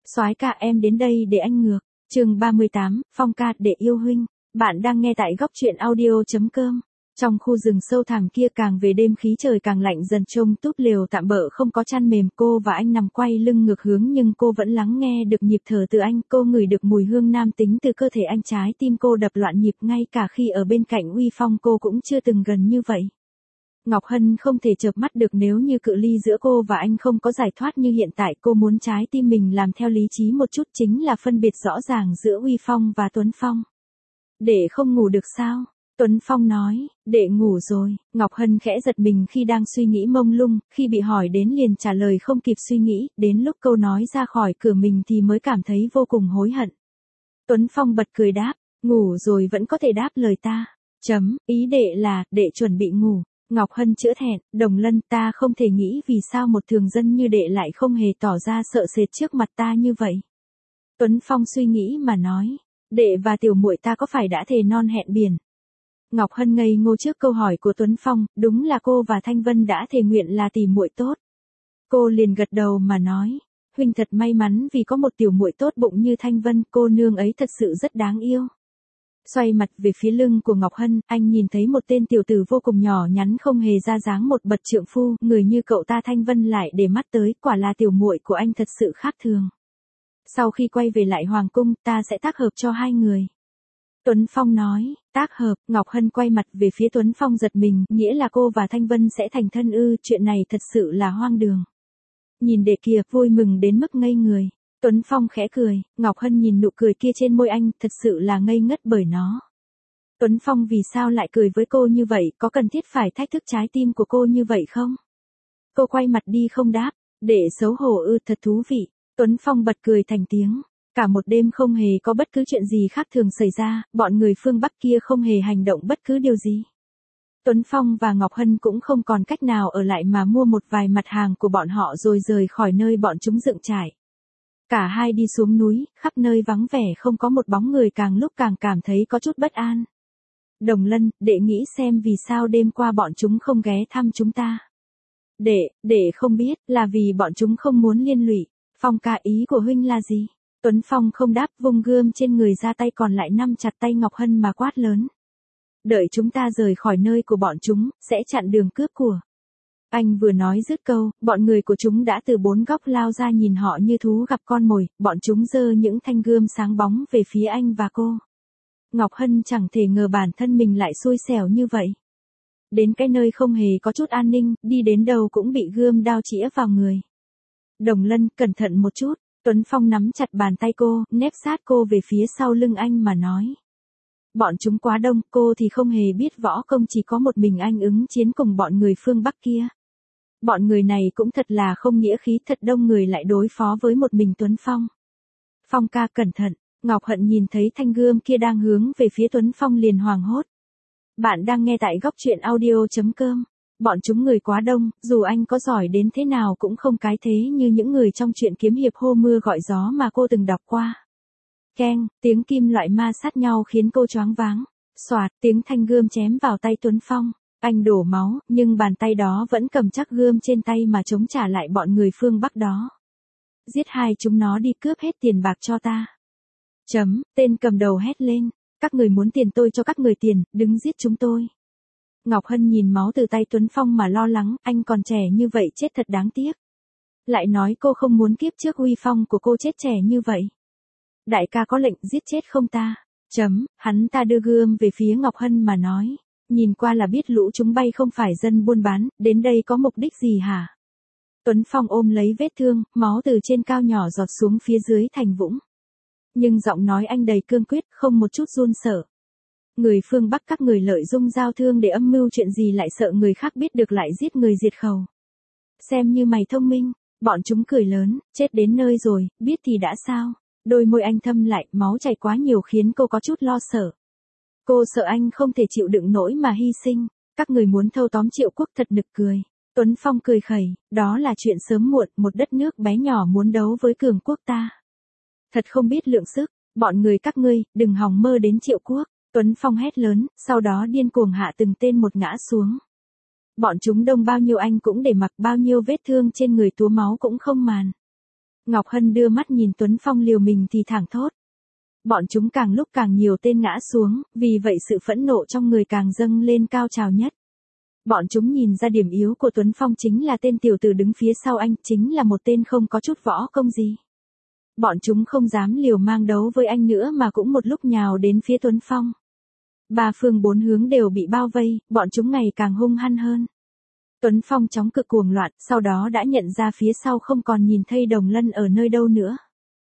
Soái ca em đến đây để anh ngược. Chương 38, Phong ca để yêu huynh. Bạn đang nghe tại góc truyện audio.com. Trong khu rừng sâu thẳm kia càng về đêm khí trời càng lạnh dần, trông túp lều tạm bợ không có chăn mềm, cô và anh nằm quay lưng ngược hướng nhưng cô vẫn lắng nghe được nhịp thở từ anh, cô ngửi được mùi hương nam tính từ cơ thể anh, trái tim cô đập loạn nhịp, ngay cả khi ở bên cạnh Uy Phong cô cũng chưa từng gần như vậy. Ngọc Hân không thể chợp mắt được, nếu như cự ly giữa cô và anh không có giải thoát như hiện tại, cô muốn trái tim mình làm theo lý trí một chút, chính là phân biệt rõ ràng giữa Uy Phong và Tuấn Phong. Để không ngủ được sao? Tuấn Phong nói, để ngủ rồi. Ngọc Hân khẽ giật mình khi đang suy nghĩ mông lung, khi bị hỏi đến liền trả lời không kịp suy nghĩ, đến lúc câu nói ra khỏi cửa mình thì mới cảm thấy vô cùng hối hận. Tuấn Phong bật cười đáp, ngủ rồi vẫn có thể đáp lời ta. Ý đệ là, đệ chuẩn bị ngủ. Ngọc Hân chữa thẹn, Đồng Lân, ta không thể nghĩ vì sao một thường dân như đệ lại không hề tỏ ra sợ sệt trước mặt ta như vậy. Tuấn Phong suy nghĩ mà nói, đệ và tiểu muội ta có phải đã thề non hẹn biển? Ngọc Hân ngây ngô trước câu hỏi của Tuấn Phong, đúng là cô và Thanh Vân đã thề nguyện là tỷ muội tốt. Cô liền gật đầu mà nói, huynh thật may mắn vì có một tiểu muội tốt bụng như Thanh Vân, cô nương ấy thật sự rất đáng yêu. Xoay mặt về phía lưng của Ngọc Hân, anh nhìn thấy một tên tiểu tử vô cùng nhỏ nhắn không hề ra dáng một bậc trượng phu, người như cậu ta Thanh Vân lại để mắt tới, quả là tiểu muội của anh thật sự khác thường. Sau khi quay về lại hoàng cung, ta sẽ tác hợp cho hai người. Tuấn Phong nói, tác hợp. Ngọc Hân quay mặt về phía Tuấn Phong giật mình, nghĩa là cô và Thanh Vân sẽ thành thân ư? Chuyện này thật sự là hoang đường. Nhìn đệ kia, vui mừng đến mức ngây người. Tuấn Phong khẽ cười, Ngọc Hân nhìn nụ cười kia trên môi anh, thật sự là ngây ngất bởi nó. Tuấn Phong vì sao lại cười với cô như vậy, có cần thiết phải thách thức trái tim của cô như vậy không? Cô quay mặt đi không đáp, để xấu hổ ư? Thật thú vị. Tuấn Phong bật cười thành tiếng. Cả một đêm không hề có bất cứ chuyện gì khác thường xảy ra, bọn người phương Bắc kia không hề hành động bất cứ điều gì. Tuấn Phong và Ngọc Hân cũng không còn cách nào ở lại mà mua một vài mặt hàng của bọn họ rồi rời khỏi nơi bọn chúng dựng trại. Cả hai đi xuống núi, khắp nơi vắng vẻ không có một bóng người, càng lúc càng cảm thấy có chút bất an. Đồng Lân, đệ nghĩ xem vì sao đêm qua bọn chúng không ghé thăm chúng ta. Đệ không biết, là vì bọn chúng không muốn liên lụy. Phong ca, ý của huynh là gì? Tuấn Phong không đáp, vung gươm trên người ra, tay còn lại nắm chặt tay Ngọc Hân mà quát lớn. Đợi chúng ta rời khỏi nơi của bọn chúng, sẽ chặn đường cướp của. Anh vừa nói dứt câu, bọn người của chúng đã từ bốn góc lao ra nhìn họ như thú gặp con mồi, bọn chúng giơ những thanh gươm sáng bóng về phía anh và cô. Ngọc Hân chẳng thể ngờ bản thân mình lại xui xẻo như vậy. Đến cái nơi không hề có chút an ninh, đi đến đâu cũng bị gươm đao chĩa vào người. Đồng Lân, cẩn thận một chút. Tuấn Phong nắm chặt bàn tay cô, nép sát cô về phía sau lưng anh mà nói. Bọn chúng quá đông, cô thì không hề biết võ công, chỉ có một mình anh ứng chiến cùng bọn người phương Bắc kia. Bọn người này cũng thật là không nghĩa khí, thật đông người lại đối phó với một mình Tuấn Phong. Phong ca cẩn thận. Ngọc Hân nhìn thấy thanh gươm kia đang hướng về phía Tuấn Phong liền hoảng hốt. Bạn đang nghe tại góc truyện audio.com. Bọn chúng người quá đông, dù anh có giỏi đến thế nào cũng không cái thế như những người trong truyện kiếm hiệp hô mưa gọi gió mà cô từng đọc qua. Keng, tiếng kim loại ma sát nhau khiến cô choáng váng. Xoạt, tiếng thanh gươm chém vào tay Tuấn Phong. Anh đổ máu, nhưng bàn tay đó vẫn cầm chắc gươm trên tay mà chống trả lại bọn người phương Bắc đó. Giết hai chúng nó đi, cướp hết tiền bạc cho ta. Tên cầm đầu hét lên. Các người muốn tiền tôi cho các người tiền, đừng giết chúng tôi. Ngọc Hân nhìn máu từ tay Tuấn Phong mà lo lắng, anh còn trẻ như vậy chết thật đáng tiếc. Lại nói cô không muốn kiếp trước Uy Phong của cô chết trẻ như vậy. Đại ca có lệnh giết chết không ta? Hắn ta đưa gươm về phía Ngọc Hân mà nói. Nhìn qua là biết lũ chúng bay không phải dân buôn bán, đến đây có mục đích gì hả? Tuấn Phong ôm lấy vết thương, máu từ trên cao nhỏ giọt xuống phía dưới thành vũng. Nhưng giọng nói anh đầy cương quyết, không một chút run sợ. Người phương Bắc các người lợi dụng giao thương để âm mưu chuyện gì, lại sợ người khác biết được lại giết người diệt khẩu. Xem như mày thông minh. Bọn chúng cười lớn, chết đến nơi rồi, biết thì đã sao? Đôi môi anh thâm lại, máu chảy quá nhiều khiến cô có chút lo sợ. Cô sợ anh không thể chịu đựng nổi mà hy sinh. Các người muốn thâu tóm Triệu Quốc thật nực cười. Tuấn Phong cười khẩy, đó là chuyện sớm muộn, một đất nước bé nhỏ muốn đấu với cường quốc ta. Thật không biết lượng sức, bọn người các ngươi, đừng hòng mơ đến Triệu Quốc. Tuấn Phong hét lớn, sau đó điên cuồng hạ từng tên một ngã xuống. Bọn chúng đông bao nhiêu anh cũng để mặc, bao nhiêu vết thương trên người túa máu cũng không màn. Ngọc Hân đưa mắt nhìn Tuấn Phong liều mình thì thảng thốt. Bọn chúng càng lúc càng nhiều tên ngã xuống, vì vậy sự phẫn nộ trong người càng dâng lên cao trào nhất. Bọn chúng nhìn ra điểm yếu của Tuấn Phong chính là tên tiểu tử đứng phía sau anh, chính là một tên không có chút võ công gì. Bọn chúng không dám liều mang đấu với anh nữa mà cũng một lúc nhào đến phía Tuấn Phong. Ba phương bốn hướng đều bị bao vây, bọn chúng ngày càng hung hăng hơn. Tuấn Phong chóng cực cuồng loạn, sau đó đã nhận ra phía sau không còn nhìn thấy Đồng Lân ở nơi đâu nữa.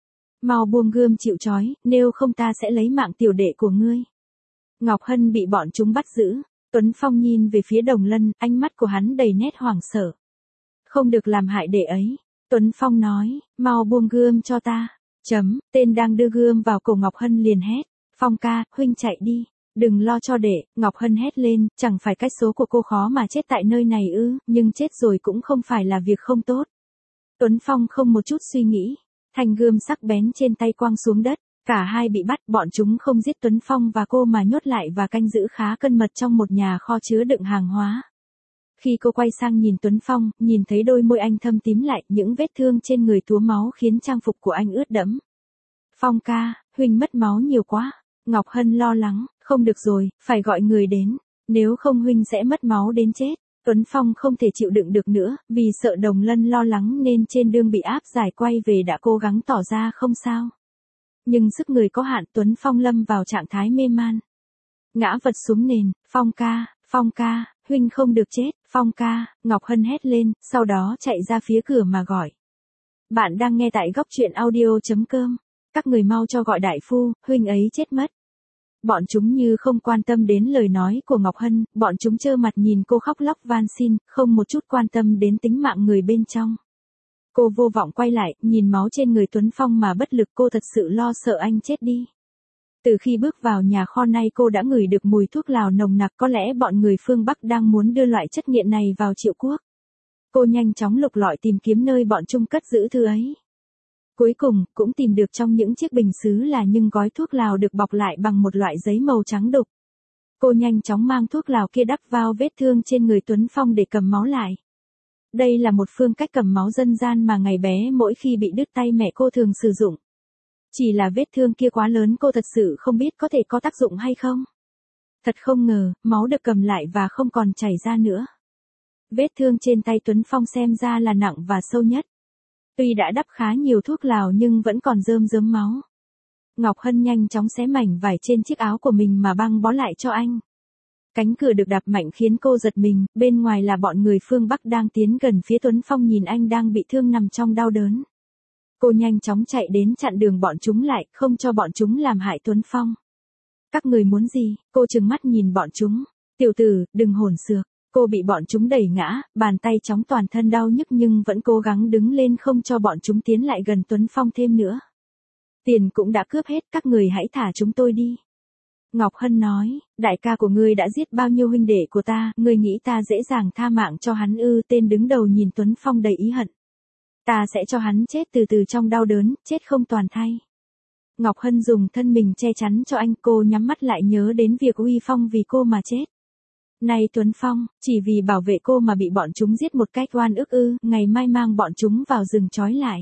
Mau buông gươm chịu trói, nếu không ta sẽ lấy mạng tiểu đệ của ngươi. Ngọc Hân bị bọn chúng bắt giữ. Tuấn Phong nhìn về phía Đồng Lân, ánh mắt của hắn đầy nét hoảng sợ. Không được làm hại đệ ấy. Tuấn Phong nói, mau buông gươm cho ta. Tên đang đưa gươm vào cổ Ngọc Hân liền hét. Phong ca, huynh chạy đi. Đừng lo cho đệ, Ngọc Hân hét lên, chẳng phải cách số của cô khó mà chết tại nơi này ư, nhưng chết rồi cũng không phải là việc không tốt. Tuấn Phong không một chút suy nghĩ. Thanh gươm sắc bén trên tay quăng xuống đất. Cả hai bị bắt, bọn chúng không giết Tuấn Phong và cô mà nhốt lại và canh giữ khá cẩn mật trong một nhà kho chứa đựng hàng hóa. Khi cô quay sang nhìn Tuấn Phong, nhìn thấy đôi môi anh thâm tím lại, những vết thương trên người túa máu khiến trang phục của anh ướt đẫm. Phong ca, huynh mất máu nhiều quá. Ngọc Hân lo lắng, không được rồi, phải gọi người đến. Nếu không huynh sẽ mất máu đến chết. Tuấn Phong không thể chịu đựng được nữa, vì sợ Đồng Lân lo lắng nên trên đường bị áp giải quay về đã cố gắng tỏ ra không sao. Nhưng sức người có hạn, Tuấn Phong lâm vào trạng thái mê man. Ngã vật xuống nền, Phong ca, huynh không được chết, Phong ca, Ngọc Hân hét lên, sau đó chạy ra phía cửa mà gọi. Bạn đang nghe tại góc truyện audio.com. Các người mau cho gọi đại phu, huynh ấy chết mất. Bọn chúng như không quan tâm đến lời nói của Ngọc Hân, bọn chúng trơ mặt nhìn cô khóc lóc van xin, không một chút quan tâm đến tính mạng người bên trong. Cô vô vọng quay lại, nhìn máu trên người Tuấn Phong mà bất lực, cô thật sự lo sợ anh chết đi. Từ khi bước vào nhà kho này cô đã ngửi được mùi thuốc lào nồng nặc, có lẽ bọn người phương Bắc đang muốn đưa loại chất nghiện này vào Triệu Quốc. Cô nhanh chóng lục lọi tìm kiếm nơi bọn chúng cất giữ thứ ấy. Cuối cùng, cũng tìm được trong những chiếc bình sứ là những gói thuốc lào được bọc lại bằng một loại giấy màu trắng đục. Cô nhanh chóng mang thuốc lào kia đắp vào vết thương trên người Tuấn Phong để cầm máu lại. Đây là một phương cách cầm máu dân gian mà ngày bé mỗi khi bị đứt tay mẹ cô thường sử dụng. Chỉ là vết thương kia quá lớn, cô thật sự không biết có thể có tác dụng hay không. Thật không ngờ, máu được cầm lại và không còn chảy ra nữa. Vết thương trên tay Tuấn Phong xem ra là nặng và sâu nhất. Tuy đã đắp khá nhiều thuốc lào nhưng vẫn còn rơm rớm máu. Ngọc Hân nhanh chóng xé mảnh vải trên chiếc áo của mình mà băng bó lại cho anh. Cánh cửa được đạp mạnh khiến cô giật mình, bên ngoài là bọn người phương Bắc đang tiến gần phía Tuấn Phong, nhìn anh đang bị thương nằm trong đau đớn. Cô nhanh chóng chạy đến chặn đường bọn chúng lại, không cho bọn chúng làm hại Tuấn Phong. Các người muốn gì? Cô trừng mắt nhìn bọn chúng. Tiểu tử, đừng hỗn xược. Cô bị bọn chúng đẩy ngã, bàn tay chóng toàn thân đau nhức nhưng vẫn cố gắng đứng lên không cho bọn chúng tiến lại gần Tuấn Phong thêm nữa. Tiền cũng đã cướp hết, các người hãy thả chúng tôi đi. Ngọc Hân nói, đại ca của ngươi đã giết bao nhiêu huynh đệ của ta, ngươi nghĩ ta dễ dàng tha mạng cho hắn ư? Tên đứng đầu nhìn Tuấn Phong đầy ý hận. Ta sẽ cho hắn chết từ từ trong đau đớn, chết không toàn thây. Ngọc Hân dùng thân mình che chắn cho anh, cô nhắm mắt lại nhớ đến việc uy phong vì cô mà chết. Này Tuấn Phong, chỉ vì bảo vệ cô mà bị bọn chúng giết một cách oan ức ư? Ngày mai mang bọn chúng vào rừng trói lại.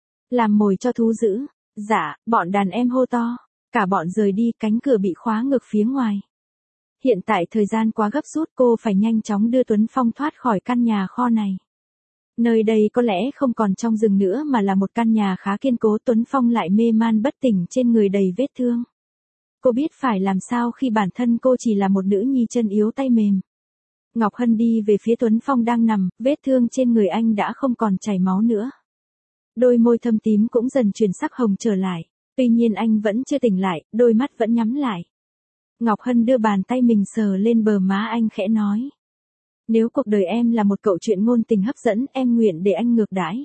Làm mồi cho thú dữ. Dạ, bọn đàn em hô to. Cả bọn rời đi, cánh cửa bị khóa ngược phía ngoài. Hiện tại thời gian quá gấp rút, cô phải nhanh chóng đưa Tuấn Phong thoát khỏi căn nhà kho này. Nơi đây có lẽ không còn trong rừng nữa mà là một căn nhà khá kiên cố. Tuấn Phong lại mê man bất tỉnh, trên người đầy vết thương. Cô biết phải làm sao khi bản thân cô chỉ là một nữ nhi chân yếu tay mềm. Ngọc Hân đi về phía Tuấn Phong đang nằm, vết thương trên người anh đã không còn chảy máu nữa. Đôi môi thâm tím cũng dần chuyển sắc hồng trở lại. Tuy nhiên anh vẫn chưa tỉnh lại, đôi mắt vẫn nhắm lại. Ngọc Hân đưa bàn tay mình sờ lên bờ má anh khẽ nói. Nếu cuộc đời em là một câu chuyện ngôn tình hấp dẫn, em nguyện để anh ngược đãi.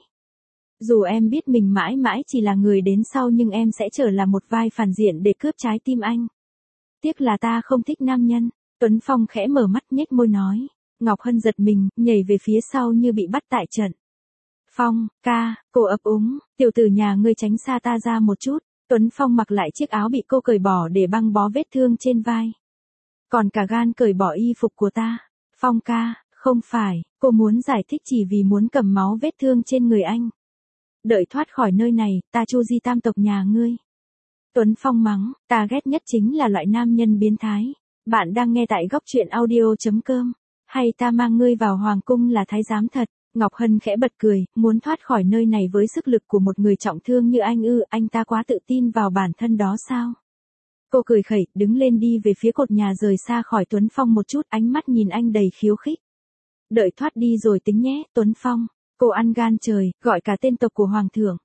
Dù em biết mình mãi mãi chỉ là người đến sau nhưng em sẽ trở là một vai phản diện để cướp trái tim anh. Tiếc là ta không thích nam nhân. Tuấn Phong khẽ mở mắt nhếch môi nói. Ngọc Hân giật mình, nhảy về phía sau như bị bắt tại trận. Phong, ca, cô ấp úng, tiểu tử nhà ngươi tránh xa ta ra một chút. Tuấn Phong mặc lại chiếc áo bị cô cởi bỏ để băng bó vết thương trên vai. Còn cả gan cởi bỏ y phục của ta. Phong ca, không phải, cô muốn giải thích chỉ vì muốn cầm máu vết thương trên người anh. đợi thoát khỏi nơi này, ta chu di tam tộc nhà ngươi. Tuấn Phong mắng, ta ghét nhất chính là loại nam nhân biến thái. Bạn đang nghe tại góc truyện audio.com. Hay ta mang ngươi vào hoàng cung là thái giám thật. Ngọc Hân khẽ bật cười, muốn thoát khỏi nơi này với sức lực của một người trọng thương như anh ư, anh ta quá tự tin vào bản thân đó sao? Cô cười khẩy, đứng lên đi về phía cột nhà rời xa khỏi Tuấn Phong một chút, ánh mắt nhìn anh đầy khiêu khích. Đợi thoát đi rồi tính nhé, Tuấn Phong. Cô ăn gan trời, gọi cả tên tộc của hoàng thượng.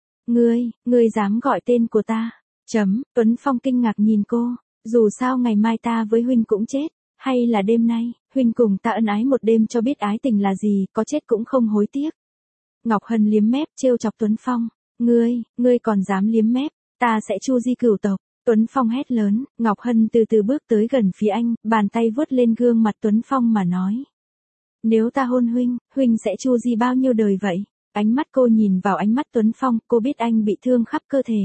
Ngươi dám gọi tên của ta? Tuấn Phong kinh ngạc nhìn cô, dù sao ngày mai ta với huynh cũng chết, hay là đêm nay, huynh cùng ta ân ái một đêm cho biết ái tình là gì, có chết cũng không hối tiếc. Ngọc Hân liếm mép trêu chọc Tuấn Phong, ngươi còn dám liếm mép, ta sẽ chu di cửu tộc. Tuấn Phong hét lớn, Ngọc Hân từ từ bước tới gần phía anh, bàn tay vuốt lên gương mặt Tuấn Phong mà nói. Nếu ta hôn huynh sẽ chu di bao nhiêu đời vậy? Ánh mắt cô nhìn vào ánh mắt Tuấn Phong, cô biết anh bị thương khắp cơ thể.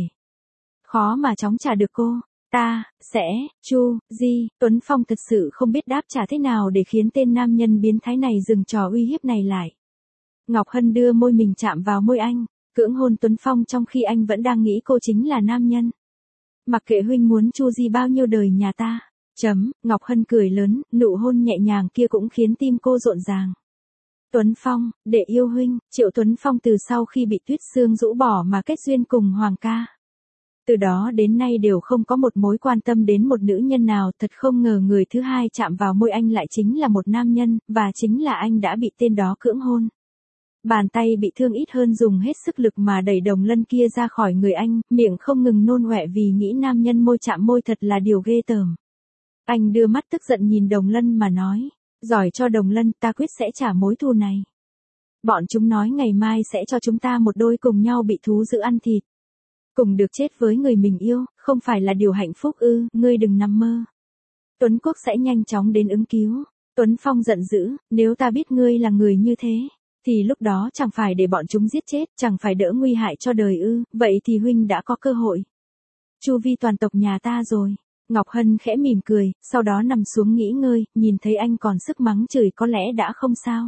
Khó mà chóng trả được cô. Ta sẽ chu di. Tuấn Phong thật sự không biết đáp trả thế nào để khiến tên nam nhân biến thái này dừng trò uy hiếp này lại. Ngọc Hân đưa môi mình chạm vào môi anh, cưỡng hôn Tuấn Phong trong khi anh vẫn đang nghĩ cô chính là nam nhân. Mặc kệ huynh muốn chu di bao nhiêu đời nhà ta. Ngọc Hân cười lớn, nụ hôn nhẹ nhàng kia cũng khiến tim cô rộn ràng. Tuấn Phong, để yêu huynh. Triệu Tuấn Phong từ sau khi bị Tuyết Sương rũ bỏ mà kết duyên cùng Hoàng ca. Từ đó đến nay đều không có một mối quan tâm đến một nữ nhân nào, thật không ngờ người thứ hai chạm vào môi anh lại chính là một nam nhân, và chính là anh đã bị tên đó cưỡng hôn. Bàn tay bị thương ít hơn dùng hết sức lực mà đẩy Đồng Lân kia ra khỏi người anh, miệng không ngừng nôn ọe vì nghĩ nam nhân môi chạm môi thật là điều ghê tởm. Anh đưa mắt tức giận nhìn Đồng Lân mà nói, giỏi cho Đồng Lân, ta quyết sẽ trả mối thù này. Bọn chúng nói ngày mai sẽ cho chúng ta một đôi cùng nhau bị thú dữ ăn thịt. Cùng được chết với người mình yêu, không phải là điều hạnh phúc ư, ngươi đừng nằm mơ. Tuấn Quốc sẽ nhanh chóng đến ứng cứu. Tuấn Phong giận dữ, nếu ta biết ngươi là người như thế, thì lúc đó chẳng phải để bọn chúng giết chết, chẳng phải đỡ nguy hại cho đời ư, vậy thì huynh đã có cơ hội chu vi toàn tộc nhà ta rồi. Ngọc Hân khẽ mỉm cười, sau đó nằm xuống nghỉ ngơi, nhìn thấy anh còn sức mắng chửi có lẽ đã không sao.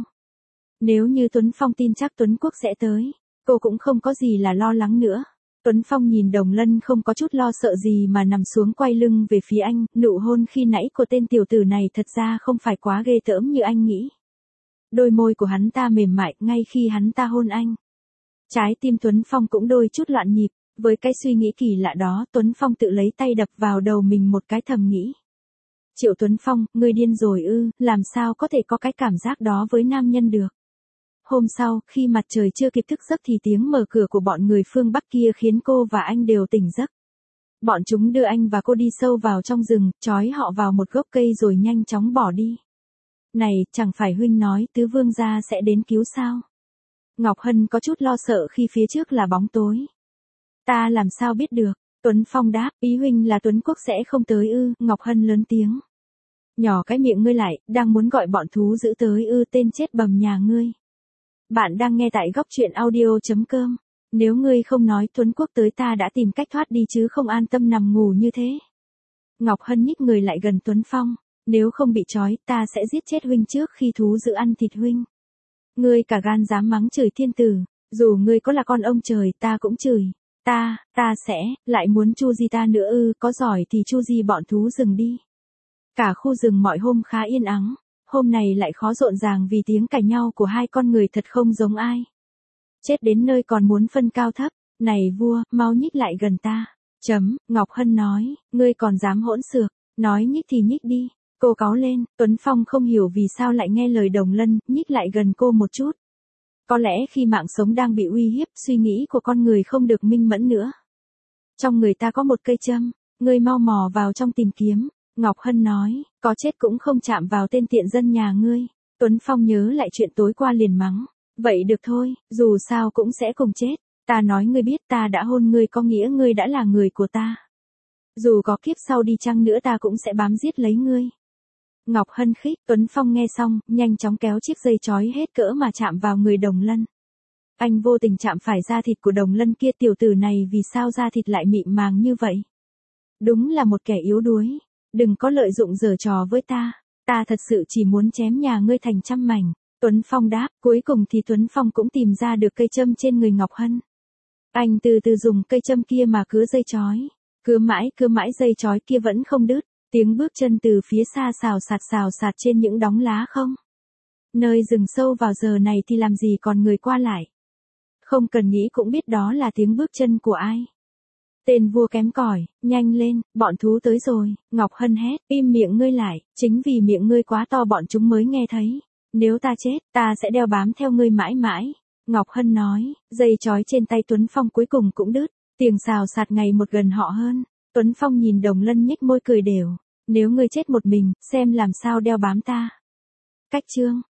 Nếu như Tuấn Phong tin chắc Tuấn Quốc sẽ tới, cô cũng không có gì là lo lắng nữa. Tuấn Phong nhìn Đồng Lân không có chút lo sợ gì mà nằm xuống quay lưng về phía anh, nụ hôn khi nãy của tên tiểu tử này thật ra không phải quá ghê tởm như anh nghĩ. Đôi môi của hắn ta mềm mại ngay khi hắn ta hôn anh. Trái tim Tuấn Phong cũng đôi chút loạn nhịp, với cái suy nghĩ kỳ lạ đó Tuấn Phong tự lấy tay đập vào đầu mình một cái thầm nghĩ. Triệu Tuấn Phong, ngươi điên rồi ư, làm sao có thể có cái cảm giác đó với nam nhân được. Hôm sau, khi mặt trời chưa kịp thức giấc thì tiếng mở cửa của bọn người phương Bắc kia khiến cô và anh đều tỉnh giấc. Bọn chúng đưa anh và cô đi sâu vào trong rừng, trói họ vào một gốc cây rồi nhanh chóng bỏ đi. Này, chẳng phải huynh nói tứ vương gia sẽ đến cứu sao? Ngọc Hân có chút lo sợ khi phía trước là bóng tối. Ta làm sao biết được? Tuấn Phong đáp, ý huynh là Tuấn Quốc sẽ không tới ư? Ngọc Hân lớn tiếng. Nhỏ cái miệng ngươi lại, đang muốn gọi bọn thú dữ tới ư, tên chết bầm nhà ngươi. Bạn đang nghe tại góc truyện audio.com. Nếu ngươi không nói Tuấn Quốc tới ta đã tìm cách thoát đi chứ không an tâm nằm ngủ như thế. Ngọc Hân nhích người lại gần Tuấn Phong. Nếu không bị trói, ta sẽ giết chết huynh trước khi thú dữ ăn thịt huynh. Ngươi cả gan dám mắng chửi thiên tử, dù ngươi có là con ông trời ta cũng chửi. Ta sẽ, lại muốn chu di ta nữa ư, có giỏi thì chu di bọn thú rừng đi. Cả khu rừng mọi hôm khá yên ắng, hôm này lại khó rộn ràng vì tiếng cãi nhau của hai con người thật không giống ai. Chết đến nơi còn muốn phân cao thấp, này vua, mau nhích lại gần ta. Ngọc Hân nói, ngươi còn dám hỗn xược, nói nhích thì nhích đi. Cô cáu lên, Tuấn Phong không hiểu vì sao lại nghe lời Đồng Lân, nhích lại gần cô một chút. Có lẽ khi mạng sống đang bị uy hiếp, suy nghĩ của con người không được minh mẫn nữa. Trong người ta có một cây châm, ngươi mau mò vào trong tìm kiếm. Ngọc Hân nói, có chết cũng không chạm vào tên tiện dân nhà ngươi. Tuấn Phong nhớ lại chuyện tối qua liền mắng. Vậy được thôi, dù sao cũng sẽ cùng chết. Ta nói ngươi biết ta đã hôn ngươi có nghĩa ngươi đã là người của ta. Dù có kiếp sau đi chăng nữa ta cũng sẽ bám giết lấy ngươi. Ngọc Hân khích, Tuấn Phong nghe xong, nhanh chóng kéo chiếc dây trói hết cỡ mà chạm vào người Đồng Lân. Anh vô tình chạm phải da thịt của Đồng Lân kia, tiểu tử này vì sao da thịt lại mịn màng như vậy? Đúng là một kẻ yếu đuối. Đừng có lợi dụng giở trò với ta. Ta thật sự chỉ muốn chém nhà ngươi thành trăm mảnh. Tuấn Phong đáp, cuối cùng thì Tuấn Phong cũng tìm ra được cây châm trên người Ngọc Hân. Anh từ từ dùng cây châm kia mà cứa dây chói. Cứa mãi dây chói kia vẫn không đứt. Tiếng bước chân từ phía xa xào xạc trên những đống lá không. Nơi rừng sâu vào giờ này thì làm gì còn người qua lại. Không cần nghĩ cũng biết đó là tiếng bước chân của ai. Tên vua kém cỏi, nhanh lên, bọn thú tới rồi. Ngọc Hân hét, im miệng ngươi lại, chính vì miệng ngươi quá to bọn chúng mới nghe thấy. Nếu ta chết, ta sẽ đeo bám theo ngươi mãi mãi. Ngọc Hân nói, dây chói trên tay Tuấn Phong cuối cùng cũng đứt. Tiếng xào xạc ngày một gần họ hơn. Tuấn Phong nhìn Đồng Lân nhếch môi cười đều. Nếu ngươi chết một mình, xem làm sao đeo bám ta. Cách chương